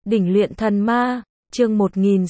Đỉnh luyện thần ma, chương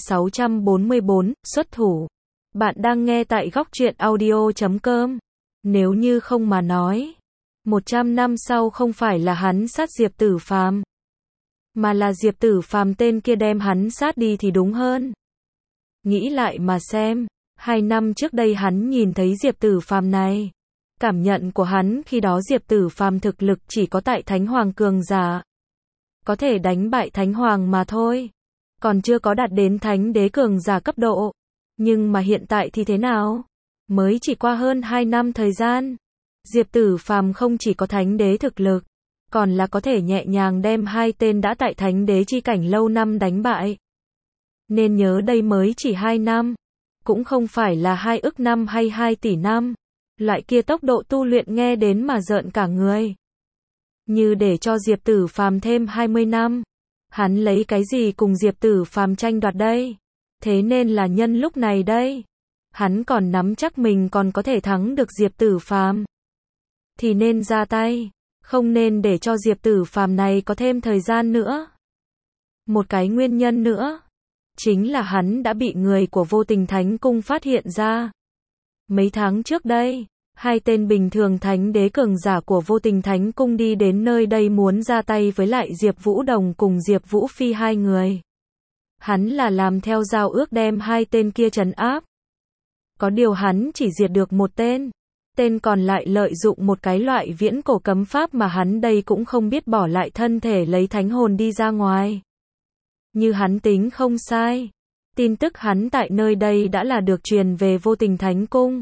1644, xuất thủ. Bạn đang nghe tại góc truyện audio.com. Nếu như không mà nói, 100 năm sau không phải là hắn sát Diệp Tử Phàm, mà là Diệp Tử Phàm tên kia đem hắn sát đi thì đúng hơn. Nghĩ lại mà xem, 2 năm trước đây hắn nhìn thấy Diệp Tử Phàm này, cảm nhận của hắn khi đó Diệp Tử Phàm thực lực chỉ có tại Thánh Hoàng cường giả, có thể đánh bại Thánh Hoàng mà thôi, còn chưa có đạt đến Thánh Đế cường giả cấp độ. Nhưng mà hiện tại thì thế nào? Mới chỉ qua hơn 2 năm thời gian, Diệp Tử Phàm không chỉ có Thánh Đế thực lực, còn là có thể nhẹ nhàng đem hai tên đã tại Thánh Đế chi cảnh lâu năm đánh bại. Nên nhớ đây mới chỉ 2 năm, cũng không phải là 2 ức năm hay 2 tỷ năm. Loại kia tốc độ tu luyện nghe đến mà rợn cả người. Như để cho Diệp Tử Phàm thêm 20 năm, hắn lấy cái gì cùng Diệp Tử Phàm tranh đoạt đây? Thế nên là nhân lúc này đây, hắn còn nắm chắc mình còn có thể thắng được Diệp Tử Phàm, thì nên ra tay, không nên để cho Diệp Tử Phàm này có thêm thời gian nữa. Một cái nguyên nhân nữa, chính là hắn đã bị người của Vô Tình Thánh Cung phát hiện ra. Mấy tháng trước đây, hai tên bình thường Thánh Đế cường giả của Vô Tình Thánh Cung đi đến nơi đây muốn ra tay với lại Diệp Vũ Đồng cùng Diệp Vũ Phi hai người. Hắn là làm theo giao ước đem hai tên kia trấn áp. Có điều hắn chỉ diệt được một tên, tên còn lại lợi dụng một cái loại viễn cổ cấm pháp mà hắn đây cũng không biết bỏ lại thân thể lấy thánh hồn đi ra ngoài. Như hắn tính không sai, tin tức hắn tại nơi đây đã là được truyền về Vô Tình Thánh Cung.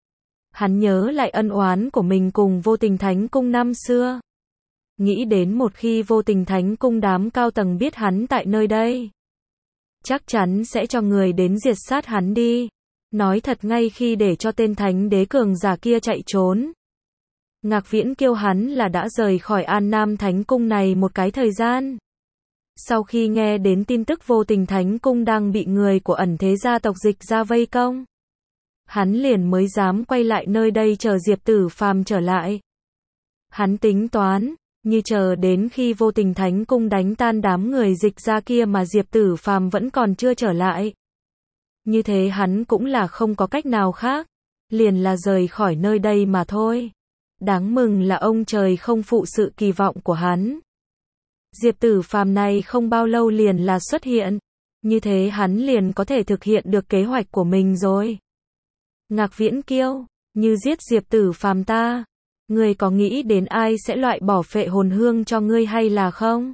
Hắn nhớ lại ân oán của mình cùng Vô Tình Thánh Cung năm xưa. Nghĩ đến một khi Vô Tình Thánh Cung đám cao tầng biết hắn tại nơi đây, chắc chắn sẽ cho người đến diệt sát hắn đi. Nói thật ngay khi để cho tên Thánh Đế cường giả kia chạy trốn, Ngạc Viễn Kiêu hắn là đã rời khỏi An Nam Thánh Cung này một cái thời gian. Sau khi nghe đến tin tức Vô Tình Thánh Cung đang bị người của ẩn thế gia tộc Dịch ra vây công, hắn liền mới dám quay lại nơi đây chờ Diệp Tử Phàm trở lại. Hắn tính toán, như chờ đến khi Vô Tình Thánh Cung đánh tan đám người Dịch ra kia mà Diệp Tử Phàm vẫn còn chưa trở lại. Như thế hắn cũng là không có cách nào khác, liền là rời khỏi nơi đây mà thôi. Đáng mừng là ông trời không phụ sự kỳ vọng của hắn. Diệp Tử Phàm này không bao lâu liền là xuất hiện, như thế hắn liền có thể thực hiện được kế hoạch của mình rồi. Ngạc Viễn Kiêu, như giết Diệp Tử Phàm ta, ngươi có nghĩ đến ai sẽ loại bỏ phệ hồn hương cho ngươi hay là không?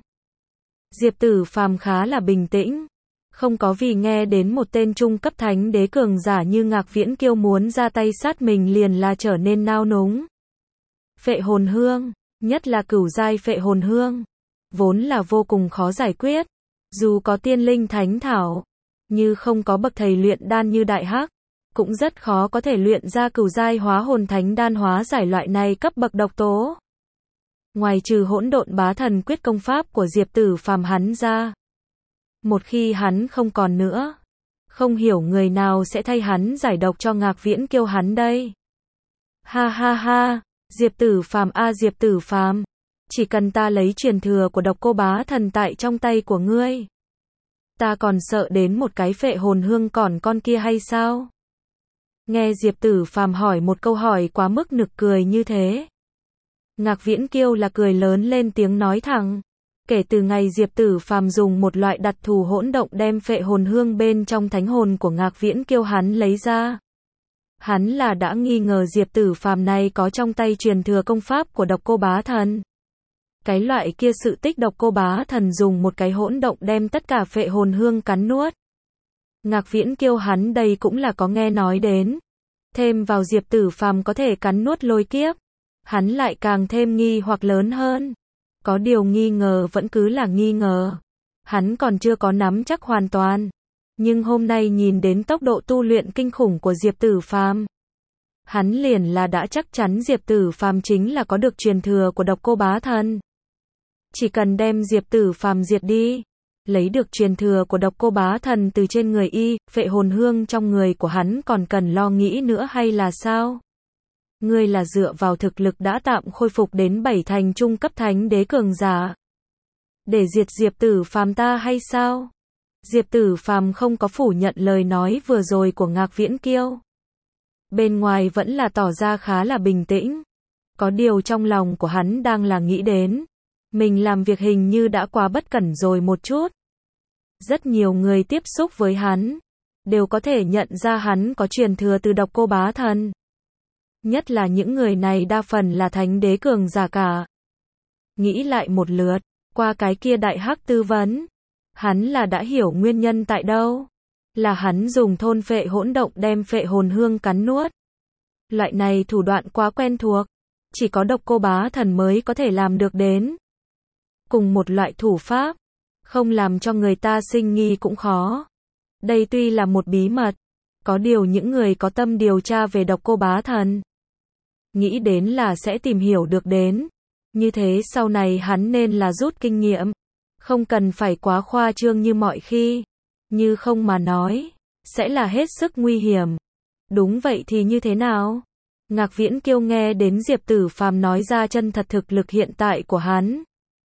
Diệp Tử Phàm khá là bình tĩnh, không có vì nghe đến một tên trung cấp Thánh Đế cường giả như Ngạc Viễn Kiêu muốn ra tay sát mình liền là trở nên nao núng. Phệ hồn hương, nhất là cửu giai phệ hồn hương, vốn là vô cùng khó giải quyết. Dù có tiên linh thánh thảo, như không có bậc thầy luyện đan như Đại Hắc, cũng rất khó có thể luyện ra cửu giai hóa hồn thánh đan hóa giải loại này cấp bậc độc tố. Ngoài trừ hỗn độn bá thần quyết công pháp của Diệp Tử Phàm hắn ra, một khi hắn không còn nữa, không hiểu người nào sẽ thay hắn giải độc cho Ngạc Viễn Kiêu hắn đây. Ha ha ha, Diệp Tử Phàm a Diệp Tử Phàm, chỉ cần ta lấy truyền thừa của độc cô bá thần tại trong tay của ngươi, ta còn sợ đến một cái phệ hồn hương còn con kia hay sao? Nghe Diệp Tử Phàm hỏi một câu hỏi quá mức nực cười như thế, Ngạc Viễn Kiêu là cười lớn lên tiếng nói thẳng. Kể từ ngày Diệp Tử Phàm dùng một loại đặc thù hỗn động đem phệ hồn hương bên trong thánh hồn của Ngạc Viễn Kiêu hắn lấy ra, hắn là đã nghi ngờ Diệp Tử Phàm này có trong tay truyền thừa công pháp của độc cô bá thần. Cái loại kia sự tích độc cô bá thần dùng một cái hỗn động đem tất cả phệ hồn hương cắn nuốt. Ngạc Viễn Kiêu hắn đây cũng là có nghe nói đến. Thêm vào Diệp Tử Phàm có thể cắn nuốt lôi kiếp, hắn lại càng thêm nghi hoặc lớn hơn. Có điều nghi ngờ vẫn cứ là nghi ngờ, hắn còn chưa có nắm chắc hoàn toàn. Nhưng hôm nay nhìn đến tốc độ tu luyện kinh khủng của Diệp Tử Phàm, hắn liền là đã chắc chắn Diệp Tử Phàm chính là có được truyền thừa của độc cô bá thần. Chỉ cần đem Diệp Tử Phàm diệt đi, lấy được truyền thừa của độc cô bá thần từ trên người y, phệ hồn hương trong người của hắn còn cần lo nghĩ nữa hay là sao? Ngươi là dựa vào thực lực đã tạm khôi phục đến 7 thành trung cấp Thánh Đế cường giả. để diệt Diệp Tử Phàm ta hay sao? Diệp Tử Phàm không có phủ nhận lời nói vừa rồi của Ngạc Viễn Kiêu. Bên ngoài vẫn là tỏ ra khá là bình tĩnh. Có điều trong lòng của hắn đang là nghĩ đến, mình làm việc hình như đã quá bất cẩn rồi một chút. Rất nhiều người tiếp xúc với hắn, đều có thể nhận ra hắn có truyền thừa từ Độc Cô Bá Thần. Nhất là những người này đa phần là thánh đế cường giả cả. Nghĩ lại một lượt, qua cái kia đại hắc tư vấn, hắn là đã hiểu nguyên nhân tại đâu. Là hắn dùng thôn phệ hỗn động đem phệ hồn hương cắn nuốt. Loại này thủ đoạn quá quen thuộc, chỉ có Độc Cô Bá Thần mới có thể làm được đến. Cùng một loại thủ pháp, không làm cho người ta sinh nghi cũng khó. Đây tuy là một bí mật, có điều những người có tâm điều tra về Độc Cô Bá Thần, nghĩ đến là sẽ tìm hiểu được đến. Như thế sau này hắn nên là rút kinh nghiệm, không cần phải quá khoa trương như mọi khi. Như không mà nói, sẽ là hết sức nguy hiểm. Đúng vậy thì như thế nào? Ngạc Viễn Kiêu nghe đến Diệp Tử Phàm nói ra chân thật thực lực hiện tại của hắn.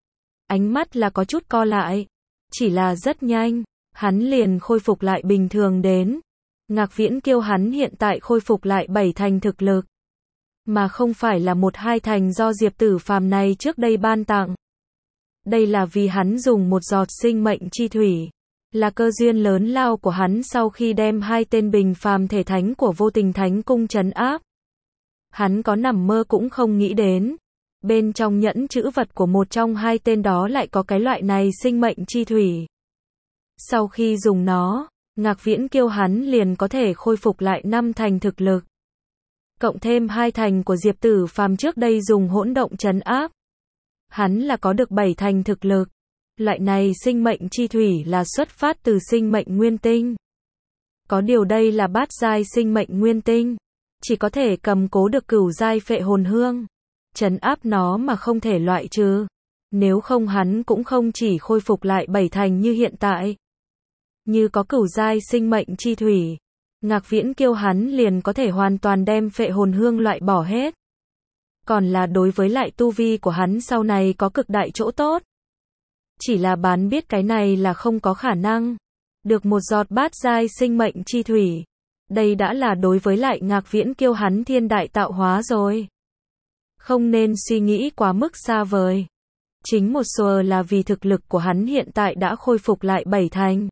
Ánh mắt là có chút co lại. Chỉ là rất nhanh, hắn liền khôi phục lại bình thường đến. Ngạc Viễn Kiêu hắn hiện tại khôi phục lại 7 thành thực lực. Mà không phải là 1-2 thành do Diệp Tử Phàm này trước đây ban tặng. Đây là vì hắn dùng một giọt sinh mệnh chi thủy. Là cơ duyên lớn lao của hắn sau khi đem 2 tên bình phàm thể thánh của Vô Tình Thánh Cung trấn áp. Hắn có nằm mơ cũng không nghĩ đến. Bên trong nhẫn chữ vật của một trong 2 tên đó lại có cái loại này sinh mệnh chi thủy. Sau khi dùng nó, Ngạc Viễn Kiêu hắn liền có thể khôi phục lại 5 thành thực lực. Cộng thêm 2 thành của Diệp Tử Phàm trước đây dùng hỗn động trấn áp. Hắn là có được 7 thành thực lực. Loại này sinh mệnh chi thủy là xuất phát từ sinh mệnh nguyên tinh. Có điều đây là bát giai sinh mệnh nguyên tinh, chỉ có thể cầm cố được cửu giai phệ hồn hương, trấn áp nó mà không thể loại trừ. Nếu không hắn cũng không chỉ khôi phục lại 7 thành như hiện tại. Như có cửu giai sinh mệnh chi thủy, Ngạc Viễn Kiêu hắn liền có thể hoàn toàn đem phệ hồn hương loại bỏ hết. Còn là đối với lại tu vi của hắn sau này có cực đại chỗ tốt. Chỉ là bán biết cái này là không có khả năng. Được một giọt bát giai sinh mệnh chi thủy. Đây đã là đối với lại Ngạc Viễn Kiêu hắn thiên đại tạo hóa rồi. Không nên suy nghĩ quá mức xa vời. Chính một số là vì thực lực của hắn hiện tại đã khôi phục lại 7 thành.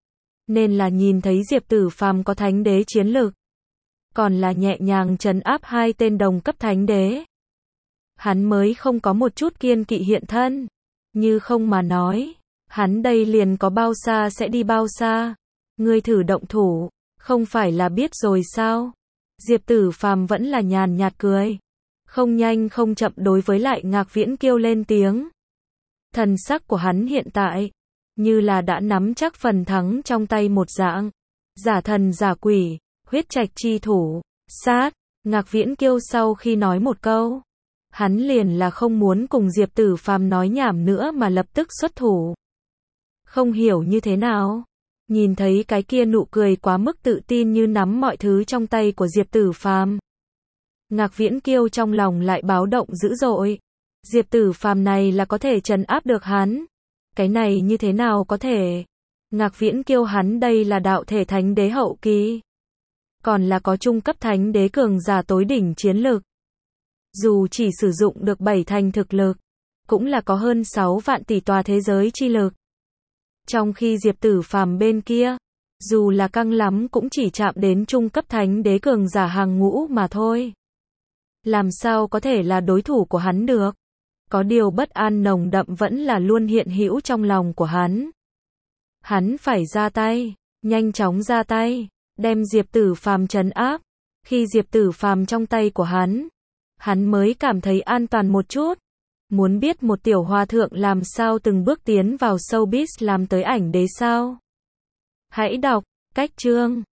Nên là nhìn thấy Diệp Tử Phàm có thánh đế chiến lực. Còn là nhẹ nhàng trấn áp 2 tên đồng cấp thánh đế. Hắn mới không có một chút kiên kỵ hiện thân. Như không mà nói, hắn đây liền có bao xa sẽ đi bao xa. Ngươi thử động thủ, không phải là biết rồi sao? Diệp Tử Phàm vẫn là nhàn nhạt cười. Không nhanh không chậm đối với lại Ngạc Viễn Kiêu lên tiếng. Thần sắc của hắn hiện tại, như là đã nắm chắc phần thắng trong tay một dạng. Giả thần giả quỷ, huyết trạch chi thủ, sát. Ngạc Viễn Kiêu sau khi nói một câu, hắn liền là không muốn cùng Diệp Tử Phàm nói nhảm nữa mà lập tức xuất thủ. Không hiểu như thế nào, nhìn thấy cái kia nụ cười quá mức tự tin như nắm mọi thứ trong tay của Diệp Tử Phàm. Ngạc Viễn Kiêu trong lòng lại báo động dữ dội. Diệp Tử Phàm này là có thể trấn áp được hắn. Cái này như thế nào có thể? Ngạc Viễn Kiêu hắn đây là đạo thể thánh đế hậu kỳ. Còn là có trung cấp thánh đế cường giả tối đỉnh chiến lực. Dù chỉ sử dụng được 7 thành thực lực, cũng là có hơn 6 vạn tỷ tòa thế giới chi lực. Trong khi Diệp Tử Phàm bên kia, dù là căng lắm cũng chỉ chạm đến trung cấp thánh đế cường giả hàng ngũ mà thôi. Làm sao có thể là đối thủ của hắn được? Có điều bất an nồng đậm vẫn là luôn hiện hữu trong lòng của hắn. Hắn phải ra tay, nhanh chóng ra tay, đem Diệp Tử Phàm trấn áp. Khi Diệp Tử Phàm trong tay của hắn mới cảm thấy an toàn một chút. Muốn biết một tiểu hòa thượng làm sao từng bước tiến vào showbiz làm tới ảnh đế sao? Hãy đọc cách chương